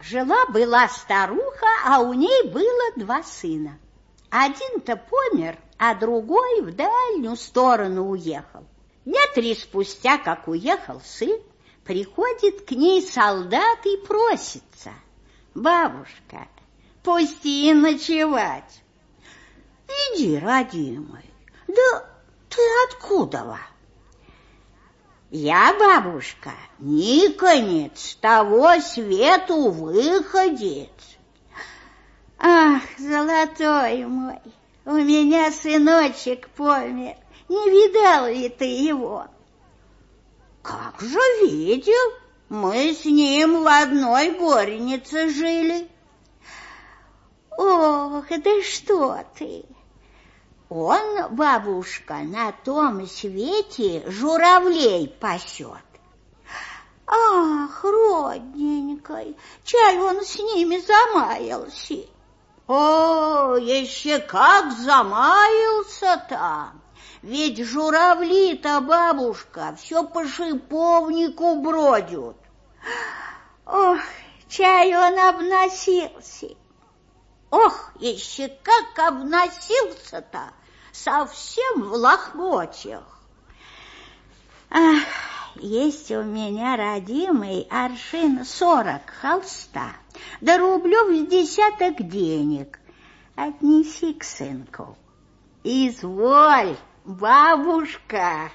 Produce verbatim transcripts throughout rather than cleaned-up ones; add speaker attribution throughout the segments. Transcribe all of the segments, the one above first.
Speaker 1: Жила-была старуха, а у ней было два сына. Один-то помер, а другой в дальнюю сторону уехал. Дня три спустя, как уехал сын, приходит к ней солдат и просится: бабушка, пусти ночевать. Иди, родимый. Да ты откуда? Я, бабушка, Никонец, того свету выходец. Ах, золотой мой, у меня сыночек помер, не видал ли ты его? Как же видел, мы с ним в одной горнице жили. Ох, да что ты! Он, бабушка, на том свете журавлей пасет. Ах, родненькой, чай он с ними замаялся. О, еще как замаялся-то! Ведь журавли-то, бабушка, все по шиповнику бродят. Ох, чай он обносился. Ох, еще как обносился-то, совсем в лохмотьях. Ах, есть у меня, родимый, аршин сорок холста, да рублев с десяток денег. Отнеси к сынку. Изволь, бабушка.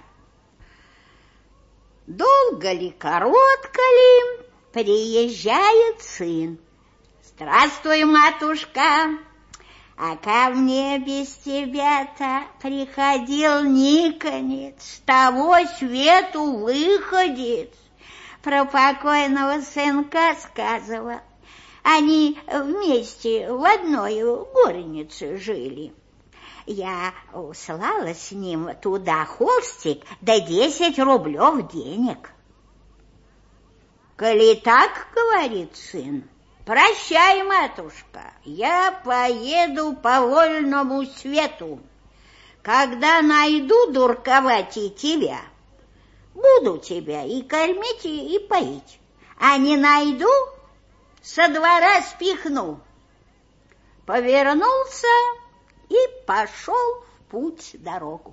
Speaker 1: Долго ли, коротко ли, приезжает сын. Здравствуй, матушка. А ко мне без тебя-то приходил Никонец, того свету выходец. Про покойного сынка сказывал. Они вместе в одной горнице жили. Я услала с ним туда холстик, да десять рублев денег. Коли так, говорит сын, прощай, матушка, я поеду по вольному свету. Когда найду, дурковатей, тебя, буду тебя и кормить, и поить. А не найду, со двора спихну. Повернулся и пошел в путь дорогу.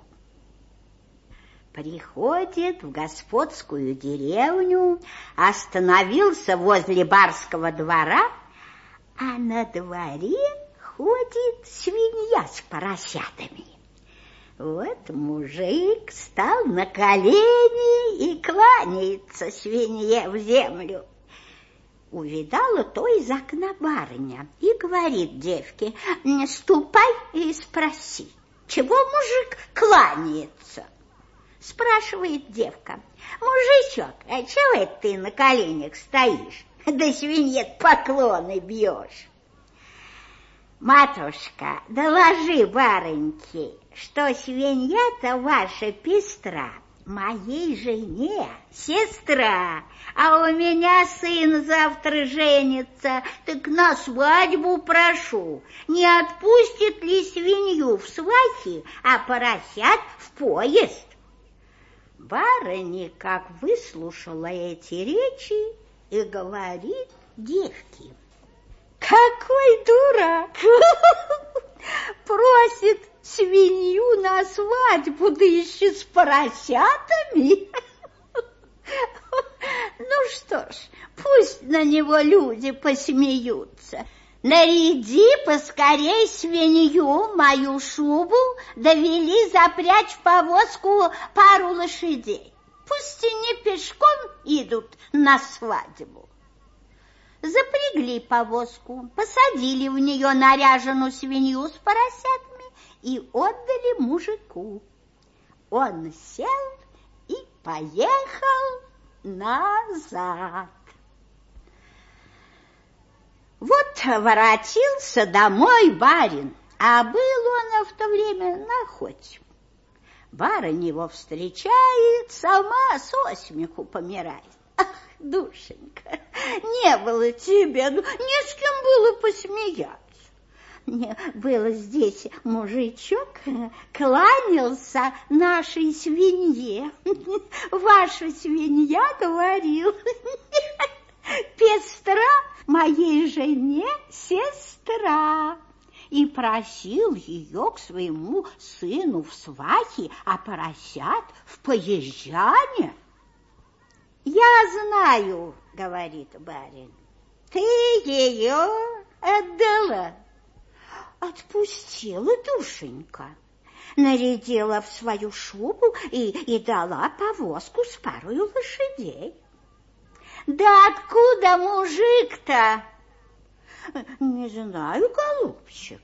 Speaker 1: Приходит в господскую деревню, остановился возле барского двора, а на дворе ходит свинья с поросятами. Вот мужик стал на колени и кланяется свинье в землю. Увидала то из окна барыня и говорит девке: ступай и спроси, чего мужик кланяется. Спрашивает девка: мужичок, а чего это ты на коленях стоишь, да свинье поклоны бьешь? Матушка, доложи барыньке, что свинья-то ваша пестра, моей жене сестра, а у меня сын завтра женится, так на свадьбу прошу, не отпустит ли свинью в свахи, а поросят в поезд? Барыня как выслушала эти речи и говорит девке: какой дурак! Просит свинью на свадьбу, да еще с поросятами. Ну что ж, пусть на него люди посмеются. Наряди поскорей свинью, мою шубу, довели запрячь в повозку пару лошадей. Пусть и не пешком идут на свадьбу. Запрягли повозку, посадили в нее наряженную свинью с поросятами и отдали мужику. Он сел и поехал назад. Вот воротился домой барин, а был он в то время на охоте. Барыня его встречает, сама со смеху помирает. Ах, душенька, не было тебе, ну, не с кем было посмеяться. Не было здесь мужичок, кланялся нашей свинье. Ваша свинья, говорил, пестра моей жене сестра и просил ее к своему сыну в свахи, а поросят в поезжане. Я знаю, говорит барин, ты ее отдала. Отпустила, душенька, нарядила в свою шубу и, и дала повозку с парою лошадей. Да откуда мужик-то? Не знаю, голубчик.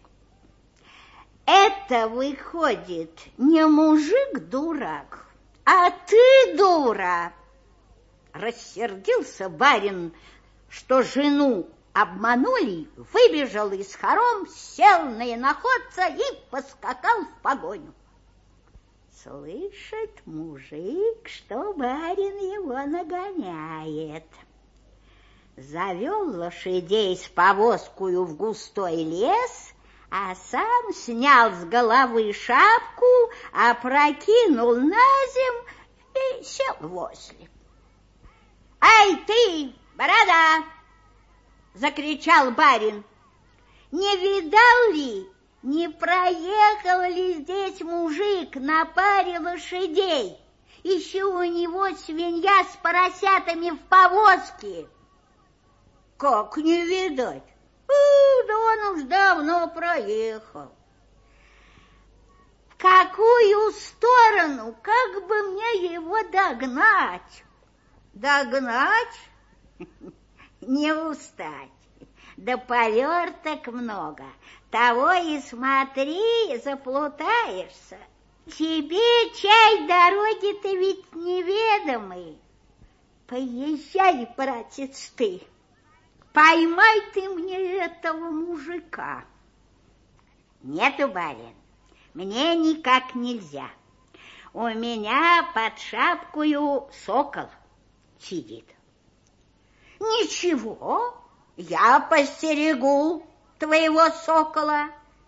Speaker 1: Это выходит не мужик-дурак, а ты дура. Рассердился барин, что жену обманули, выбежал из хором, сел на иноходца и поскакал в погоню. Слышит мужик, что барин его нагоняет. Завел лошадей с повозкою в густой лес, а сам снял с головы шапку, опрокинул на земь и сел возле. «Ай ты, борода!» — закричал барин. «Не видал ли, не проехал ли здесь мужик на паре лошадей? Еще у него свинья с поросятами в повозке». «Как не видать? У, да он уж давно проехал». «В какую сторону, как бы мне его догнать?» «Догнать? Не устать. Да поверток много, того и смотри, заплутаешься. Тебе чай дороги-то ведь неведомый. Поезжай, братец, ты, поймай ты мне этого мужика». «Нету, барин, мне никак нельзя. У меня под шапкою сокол сидит». «Ничего, я постерегу твоего сокола».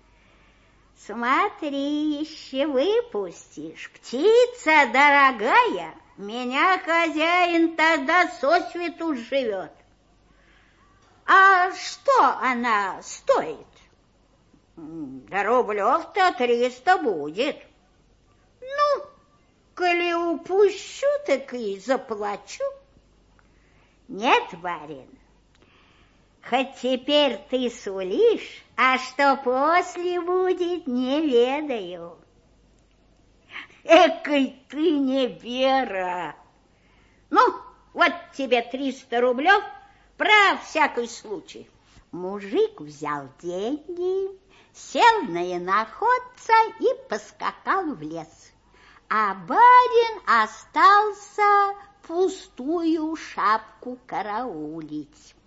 Speaker 1: «Смотри, еще выпустишь, птица дорогая, меня хозяин тогда сосвету живет». «А что она стоит?» «Да рублев-то триста будет». «Ну, коли упущу, так и заплачу». «Нет, барин, хоть теперь ты сулишь, а что после будет, не ведаю». «Экой ты не вера! Ну, вот тебе триста рублев, про всякий случай». Мужик взял деньги, сел на иноходца и поскакал в лес, а барин остался пустую шапку караулить.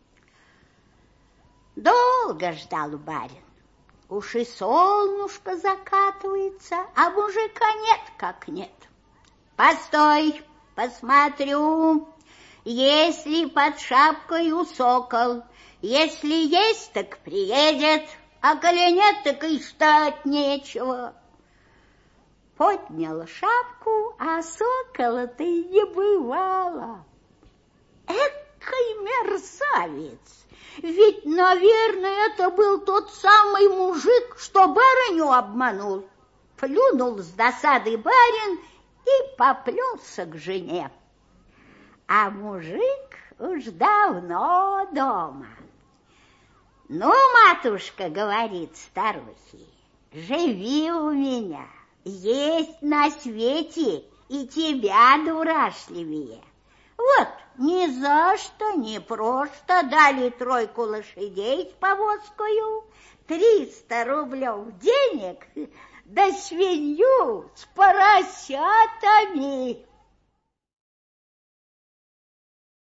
Speaker 1: Долго ждал барин, уж и солнышко закатывается, а мужика нет как нет. «Постой, посмотрю, если под шапкою сокол, если есть, так приедет, а коли нет, так и ждать нечего». Поднял шапку, а сокола-то и не бывало. Экой мерзавец! Ведь, наверное, это был тот самый мужик, что барыню обманул. Плюнул с досады барин и поплелся к жене. А мужик уж давно дома. «Ну, матушка, — говорит старухи, — живи у меня, есть на свете и тебя дурашливее. Вот ни за что, ни просто дали тройку лошадей с повозкою, триста рублев денег, да свинью с поросятами».